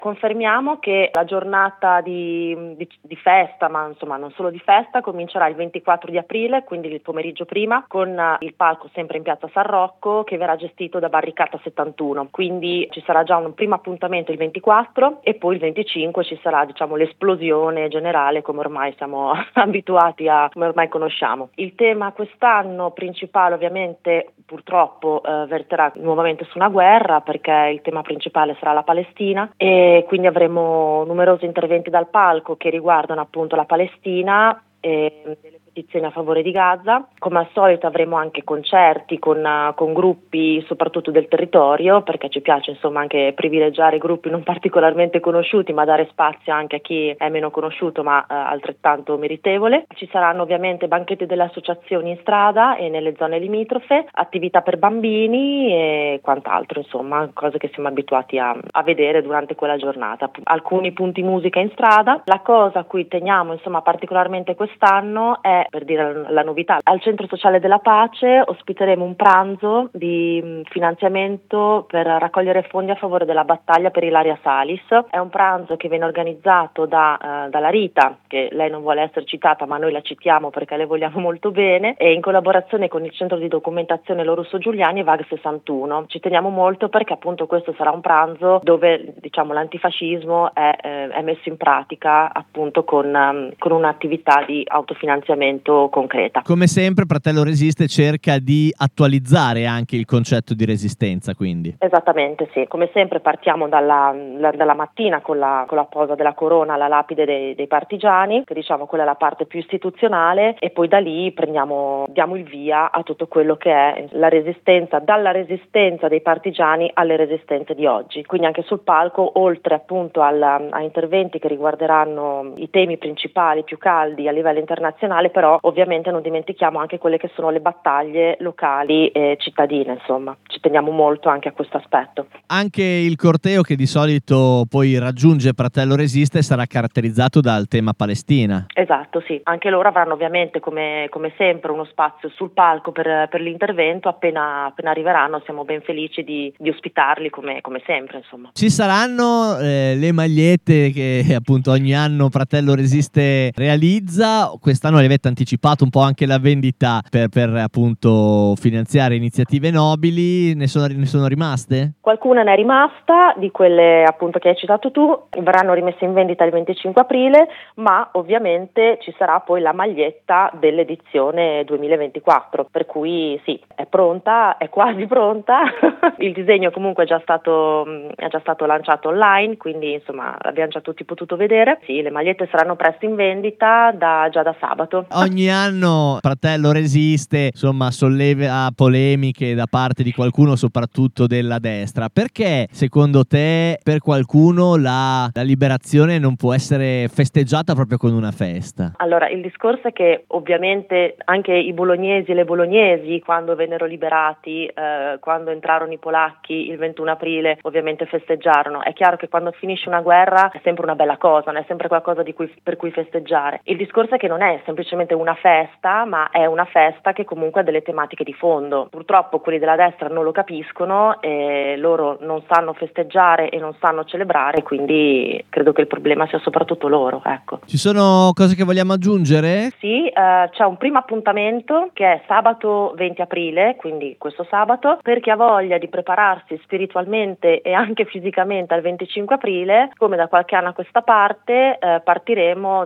Confermiamo che la giornata di festa, ma insomma non solo di festa, comincerà il 24 di aprile, quindi il pomeriggio prima, con il palco sempre in piazza San Rocco, che verrà gestito da Barricata 71. Quindi ci sarà già un primo appuntamento il 24 e poi il 25 ci sarà, diciamo, l'esplosione generale, come ormai siamo abituati come ormai conosciamo. Il tema quest'anno principale, ovviamente, purtroppo verterà nuovamente su una guerra, perché il tema principale sarà la Palestina, e quindi avremo numerosi interventi dal palco che riguardano appunto la Palestina e delle petizioni a favore di Gaza. Come al solito avremo anche concerti con gruppi soprattutto del territorio, perché ci piace insomma anche privilegiare gruppi non particolarmente conosciuti, ma dare spazio anche a chi è meno conosciuto ma altrettanto meritevole. Ci saranno ovviamente banchetti delle associazioni in strada e nelle zone limitrofe, attività per bambini e quant'altro, insomma cose che siamo abituati a vedere durante quella giornata. Alcuni punti musica in strada. La cosa a cui teniamo insomma particolarmente quest'anno è, per dire la novità, al Centro Sociale della Pace ospiteremo un pranzo di finanziamento per raccogliere fondi a favore della battaglia per Ilaria Salis. È un pranzo che viene organizzato dalla Rita, che lei non vuole essere citata ma noi la citiamo perché le vogliamo molto bene, e in collaborazione con il Centro di Documentazione Lorusso Giuliani e VAG 61. Ci teniamo molto perché appunto questo sarà un pranzo dove, diciamo, l'antifascismo è messo in pratica appunto con un'attività di autofinanziamento concreta. Come sempre Fratello Resiste cerca di attualizzare anche il concetto di resistenza, quindi. Esattamente, sì. Come sempre partiamo dalla mattina con la posa della corona alla lapide dei partigiani, che diciamo quella è la parte più istituzionale, e poi da lì diamo il via a tutto quello che è la resistenza, dalla resistenza dei partigiani alle resistenze di oggi. Quindi anche sul palco, oltre appunto a interventi che riguarderanno i temi principali più caldi a livello internazionale, però ovviamente non dimentichiamo anche quelle che sono le battaglie locali e cittadine, insomma ci teniamo molto anche a questo aspetto. Anche il corteo che di solito poi raggiunge Fratello Resiste sarà caratterizzato dal tema Palestina. Esatto, sì, anche loro avranno ovviamente come sempre uno spazio sul palco per l'intervento. Appena arriveranno siamo ben felici di ospitarli come sempre, insomma. Ci saranno le magliette che appunto ogni anno Fratello Resiste realizza. Quest'anno le avete anticipato un po' anche la vendita per appunto finanziare iniziative nobili. Ne sono rimaste? Qualcuna ne è rimasta, di quelle appunto che hai citato tu, verranno rimesse in vendita il 25 aprile, ma ovviamente ci sarà poi la maglietta dell'edizione 2024, per cui sì, è pronta, è quasi pronta. Il disegno comunque è già stato lanciato online, quindi insomma l'abbiamo già tutti potuto vedere. Sì, le magliette saranno presto in vendita già da sabato. Ogni anno Fratello Resiste insomma solleva polemiche da parte di qualcuno, soprattutto della destra. Perché secondo te per qualcuno la liberazione non può essere festeggiata proprio con una festa? Allora, il discorso è che ovviamente anche i bolognesi e le bolognesi, quando vennero liberati, quando entrarono i polacchi il 21 aprile, ovviamente festeggiarono. È chiaro che quando finisce una guerra è sempre una bella cosa, non è sempre qualcosa per cui festeggiare. Il discorso è che non è semplicemente una festa, ma è una festa che comunque ha delle tematiche di fondo. Purtroppo quelli della destra non lo capiscono e loro non sanno festeggiare e non sanno celebrare, quindi credo che il problema sia soprattutto loro, ecco. Ci sono cose che vogliamo aggiungere? Sì, c'è un primo appuntamento che è sabato 20 aprile, quindi questo sabato. Per chi ha voglia di prepararsi spiritualmente e anche fisicamente al 25 aprile, come da qualche anno a questa parte, partiremo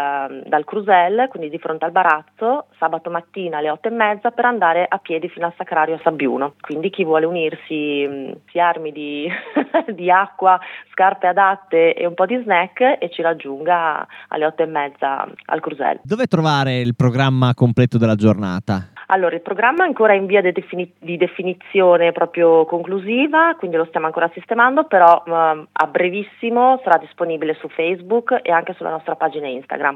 dal Crusel, quindi di fronte al Barazzo, sabato mattina alle 8:30 per andare a piedi fino al Sacrario a Sabbiuno. Quindi chi vuole unirsi si armi di acqua, scarpe adatte e un po' di snack e ci raggiunga alle 8:30 al Crusel. Dove trovare il programma completo della giornata? Allora, il programma è ancora in via di definizione proprio conclusiva, quindi lo stiamo ancora sistemando, però a brevissimo sarà disponibile su Facebook e anche sulla nostra pagina Instagram.